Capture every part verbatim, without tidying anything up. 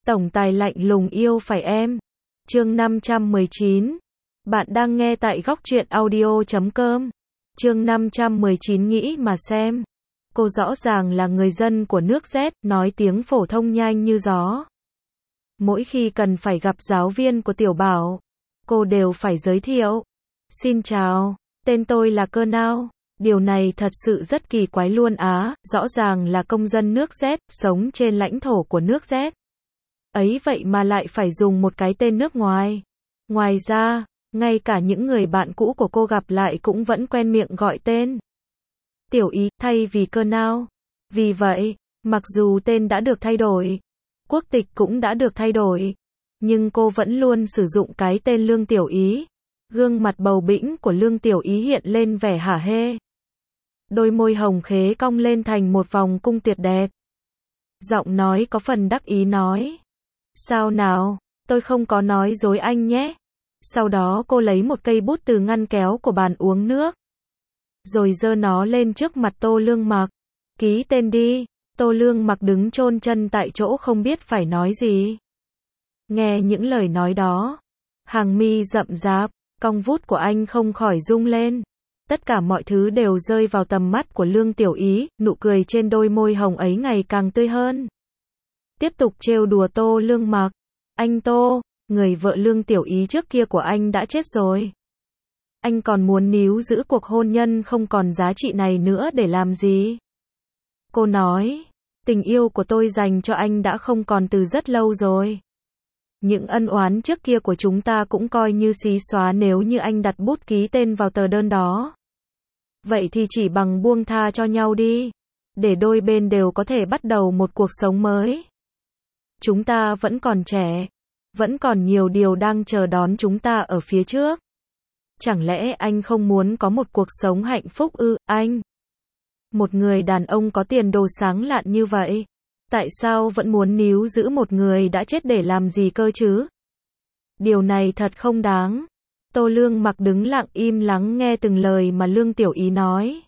Tổng tài lạnh lùng yêu phải em. Chương năm trăm mười chín. Bạn đang nghe tại góc truyện audio chấm com. Chương năm trăm mười chín nghĩ mà xem. Cô rõ ràng là người dân của nước Z, nói tiếng phổ thông nhanh như gió. Mỗi khi cần phải gặp giáo viên của Tiểu Bảo, cô đều phải giới thiệu. Xin chào, tên tôi là Cơ Nao. Điều này thật sự rất kỳ quái luôn á, rõ ràng là công dân nước Z, sống trên lãnh thổ của nước Z. Ấy vậy mà lại phải dùng một cái tên nước ngoài. Ngoài ra, ngay cả những người bạn cũ của cô gặp lại cũng vẫn quen miệng gọi tên Tiểu Ý, thay vì Cơ Nao. Vì vậy, mặc dù tên đã được thay đổi, quốc tịch cũng đã được thay đổi, nhưng cô vẫn luôn sử dụng cái tên Lương Tiểu Ý. Gương mặt bầu bĩnh của Lương Tiểu Ý hiện lên vẻ hả hê. Đôi môi hồng khế cong lên thành một vòng cung tuyệt đẹp. Giọng nói có phần đắc ý nói. Sao nào, tôi không có nói dối anh nhé. Sau đó cô lấy một cây bút từ ngăn kéo của bàn uống nước, rồi giơ nó lên trước mặt Tô Lương Mặc. Ký tên đi. Tô Lương Mặc đứng chôn chân tại chỗ không biết phải nói gì. Nghe những lời nói đó, hàng mi rậm rạp, cong vút của anh không khỏi rung lên. Tất cả mọi thứ đều rơi vào tầm mắt của Lương Tiểu Ý, nụ cười trên đôi môi hồng ấy ngày càng tươi hơn. Tiếp tục trêu đùa Tô Lương Mặc. Anh Tô, người vợ Lương Tiểu Ý trước kia của anh đã chết rồi. Anh còn muốn níu giữ cuộc hôn nhân không còn giá trị này nữa để làm gì? Cô nói, tình yêu của tôi dành cho anh đã không còn từ rất lâu rồi. Những ân oán trước kia của chúng ta cũng coi như xí xóa nếu như anh đặt bút ký tên vào tờ đơn đó. Vậy thì chỉ bằng buông tha cho nhau đi, để đôi bên đều có thể bắt đầu một cuộc sống mới. Chúng ta vẫn còn trẻ, vẫn còn nhiều điều đang chờ đón chúng ta ở phía trước. Chẳng lẽ anh không muốn có một cuộc sống hạnh phúc ư, anh? Một người đàn ông có tiền đồ sáng lạn như vậy, tại sao vẫn muốn níu giữ một người đã chết để làm gì cơ chứ? Điều này thật không đáng. Tô Lương Mặc đứng lặng im lắng nghe từng lời mà Lương Tiểu Ý nói.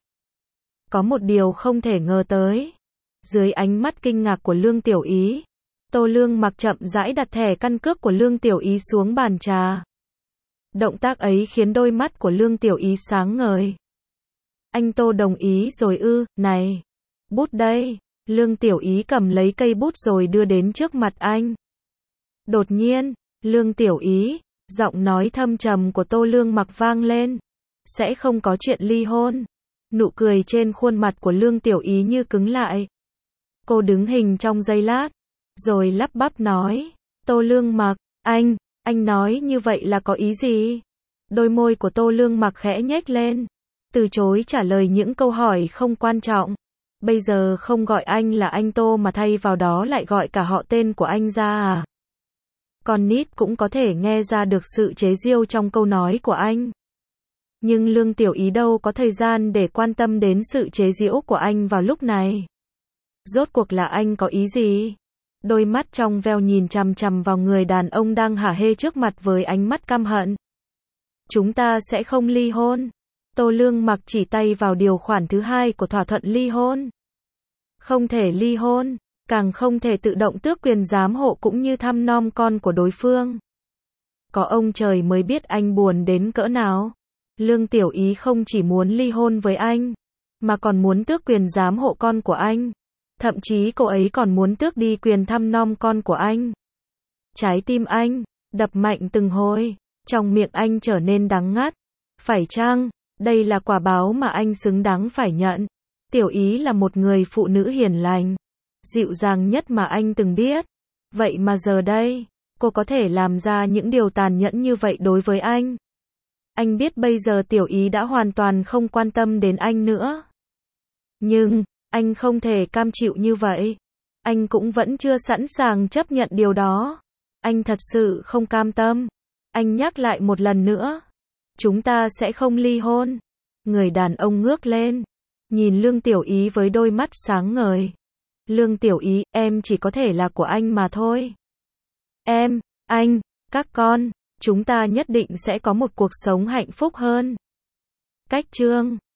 Có một điều không thể ngờ tới. Dưới ánh mắt kinh ngạc của Lương Tiểu Ý, Tô Lương Mặc chậm rãi đặt thẻ căn cước của Lương Tiểu Ý xuống bàn trà. Động tác ấy khiến đôi mắt của Lương Tiểu Ý sáng ngời. Anh Tô đồng ý rồi ư? Này, bút đây. Lương Tiểu Ý cầm lấy cây bút rồi đưa đến trước mặt anh. Đột nhiên, Lương Tiểu Ý, giọng nói thâm trầm của Tô Lương Mặc vang lên. Sẽ không có chuyện ly hôn. Nụ cười trên khuôn mặt của Lương Tiểu Ý như cứng lại. Cô đứng hình trong giây lát, rồi lắp bắp nói. Tô Lương Mặc, anh, anh nói như vậy là có ý gì? Đôi môi của Tô Lương Mặc khẽ nhếch lên, từ chối trả lời những câu hỏi không quan trọng. Bây giờ không gọi anh là anh Tô mà thay vào đó lại gọi cả họ tên của anh ra à? Con nít cũng có thể nghe ra được sự chế giễu trong câu nói của anh. Nhưng Lương Tiểu Ý đâu có thời gian để quan tâm đến sự chế giễu của anh vào lúc này. Rốt cuộc là anh có ý gì? Đôi mắt trong veo nhìn chằm chằm vào người đàn ông đang hả hê trước mặt với ánh mắt căm hận. Chúng ta sẽ không ly hôn. Tô Lương Mặc chỉ tay vào điều khoản thứ hai của thỏa thuận ly hôn. Không thể ly hôn, càng không thể tự động tước quyền giám hộ cũng như thăm nom con của đối phương. Có ông trời mới biết anh buồn đến cỡ nào. Lương Tiểu Ý không chỉ muốn ly hôn với anh, mà còn muốn tước quyền giám hộ con của anh. Thậm chí cô ấy còn muốn tước đi quyền thăm nom con của anh. Trái tim anh đập mạnh từng hồi, trong miệng anh trở nên đắng ngắt. Phải chăng đây là quả báo mà anh xứng đáng phải nhận? Tiểu Ý là một người phụ nữ hiền lành, dịu dàng nhất mà anh từng biết. Vậy mà giờ đây, cô có thể làm ra những điều tàn nhẫn như vậy đối với anh. Anh biết bây giờ Tiểu Ý đã hoàn toàn không quan tâm đến anh nữa. Nhưng, anh không thể cam chịu như vậy. Anh cũng vẫn chưa sẵn sàng chấp nhận điều đó. Anh thật sự không cam tâm. Anh nhắc lại một lần nữa. Chúng ta sẽ không ly hôn. Người đàn ông ngước lên, nhìn Lương Tiểu Ý với đôi mắt sáng ngời. Lương Tiểu Ý, em chỉ có thể là của anh mà thôi. Em, anh, các con, chúng ta nhất định sẽ có một cuộc sống hạnh phúc hơn. Cách chương